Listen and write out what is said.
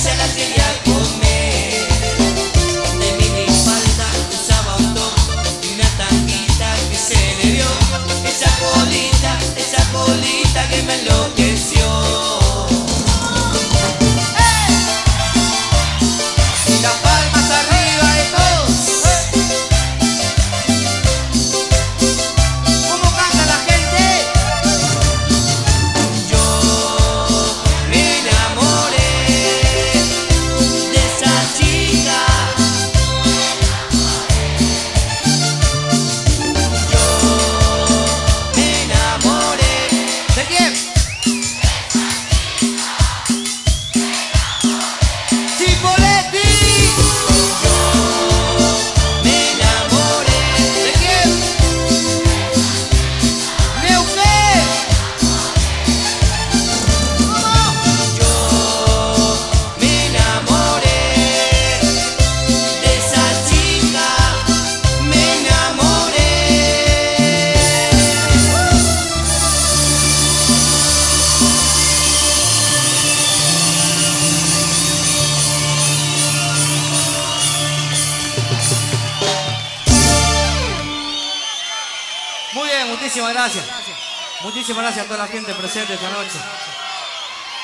se la quería comer. De minifalda usaba un top y una tanguita que se le vio. Esa colita que me enloqueció. Y las palmas arriba de todos. ¿Cómo canta la gente? Yo me enamoré de esa chica. Yo me enamoré. ¿De quién? ¡Chipoletti! Yo me enamoré. ¿De quién? ¡Neuquén! ¿Cómo? Yo me enamoré de esa chica. Me enamoré. Muy bien, muchísimas gracias. Muchísimas gracias a toda la gente presente esta noche.